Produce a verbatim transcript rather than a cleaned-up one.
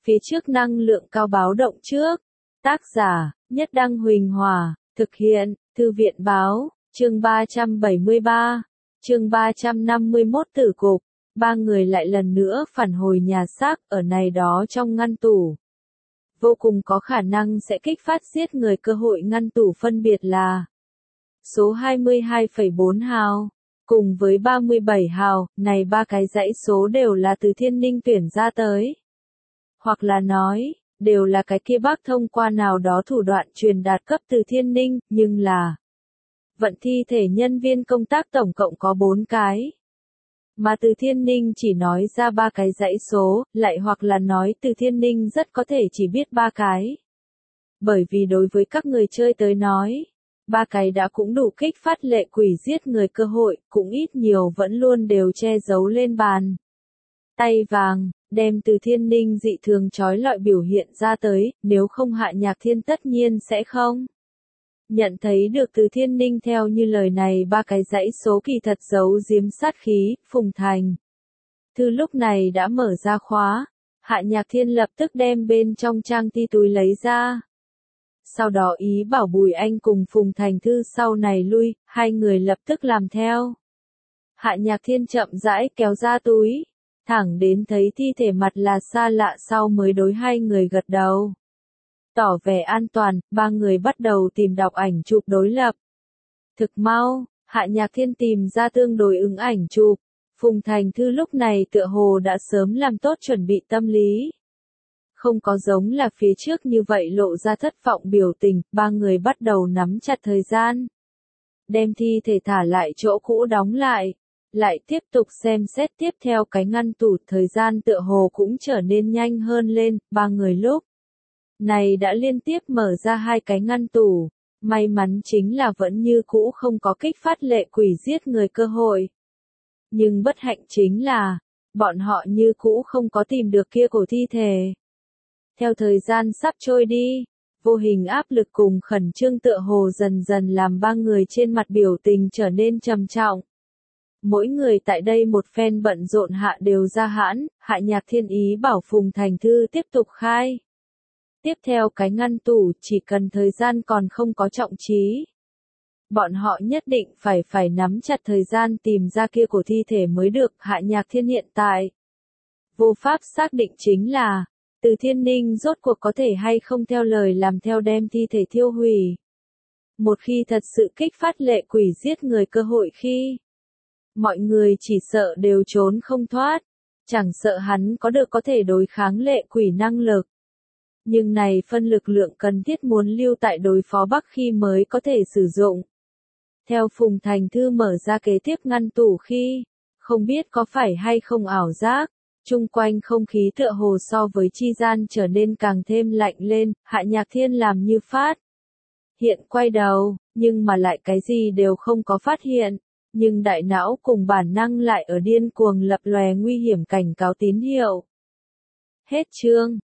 Phía trước năng lượng cao báo động trước. Tác giả, Nhất Đăng Huỳnh Hòa, thực hiện, Thư viện Báo, chương ba trăm bảy mươi ba, chương ba trăm năm mươi mốt tử cục. Ba người lại lần nữa phản hồi nhà xác ở này đó trong ngăn tủ. Vô cùng có khả năng sẽ kích phát giết người cơ hội ngăn tủ phân biệt là số hai mươi hai phẩy bốn hào, cùng với ba mươi bảy hào, này ba cái dãy số đều là từ Thiên Ninh tuyển ra tới. Hoặc là nói, đều là cái kia bác thông qua nào đó thủ đoạn truyền đạt cấp từ Thiên Ninh, nhưng là vận thi thể nhân viên công tác tổng cộng có bốn cái. Mà từ Thiên Ninh chỉ nói ra ba cái dãy số, lại hoặc là nói từ Thiên Ninh rất có thể chỉ biết ba cái. Bởi vì đối với các người chơi tới nói, ba cái đã cũng đủ kích phát lệ quỷ giết người cơ hội, cũng ít nhiều vẫn luôn đều che giấu lên bàn. Tay vàng, đem từ Thiên Ninh dị thường chói lọi biểu hiện ra tới, nếu không Hạ Nhạc Thiên tất nhiên sẽ không. Nhận thấy được từ Thiên Ninh theo như lời này ba cái dãy số kỳ thật giấu giếm sát khí, Phùng Thành Thư lúc này đã mở ra khóa, Hạ Nhạc Thiên lập tức đem bên trong trang ti túi lấy ra. Sau đó ý bảo Bùi Anh cùng Phùng Thành Thư sau này lui, hai người lập tức làm theo. Hạ Nhạc Thiên chậm rãi kéo ra túi, thẳng đến thấy thi thể mặt là xa lạ sau mới đối hai người gật đầu. Tỏ vẻ an toàn, ba người bắt đầu tìm đọc ảnh chụp đối lập. Thực mau, Hạ Nhạc Thiên tìm ra tương đối ứng ảnh chụp. Phùng Thành Thư lúc này tựa hồ đã sớm làm tốt chuẩn bị tâm lý. Không có giống là phía trước như vậy lộ ra thất vọng biểu tình, ba người bắt đầu nắm chặt thời gian. Đem thi thể thả lại chỗ cũ đóng lại. Lại tiếp tục xem xét tiếp theo cái ngăn tủ, thời gian tựa hồ cũng trở nên nhanh hơn lên, ba người lúc này đã liên tiếp mở ra hai cái ngăn tủ, may mắn chính là vẫn như cũ không có kích phát lệ quỷ giết người cơ hội. Nhưng bất hạnh chính là, bọn họ như cũ không có tìm được kia cổ thi thể. Theo thời gian sắp trôi đi, vô hình áp lực cùng khẩn trương tựa hồ dần dần làm ba người trên mặt biểu tình trở nên trầm trọng. Mỗi người tại đây một phen bận rộn hạ đều ra hãn, Hạ Nhạc Thiên ý bảo Phùng Thành Thư tiếp tục khai. Tiếp theo cái ngăn tủ chỉ cần thời gian còn không có trọng trí. Bọn họ nhất định phải phải nắm chặt thời gian tìm ra kia của thi thể mới được. Hạ Nhạc Thiên hiện tại vô pháp xác định chính là, từ Thiên Ninh rốt cuộc có thể hay không theo lời làm theo đem thi thể thiêu hủy. Một khi thật sự kích phát lệ quỷ giết người cơ hội khi, mọi người chỉ sợ đều trốn không thoát, chẳng sợ hắn có được có thể đối kháng lệ quỷ năng lực. Nhưng này phân lực lượng cần thiết muốn lưu tại đối phó Bắc khi mới có thể sử dụng. Theo Phùng Thành Thư mở ra kế tiếp ngăn tủ khi, không biết có phải hay không ảo giác, chung quanh không khí tựa hồ so với chi gian trở nên càng thêm lạnh lên, Hạ Nhạc Thiên làm như phát. Hiện quay đầu, nhưng mà lại cái gì đều không có phát hiện. Nhưng đại não cùng bản năng lại ở điên cuồng lập lòe nguy hiểm cảnh cáo tín hiệu. Hết chương.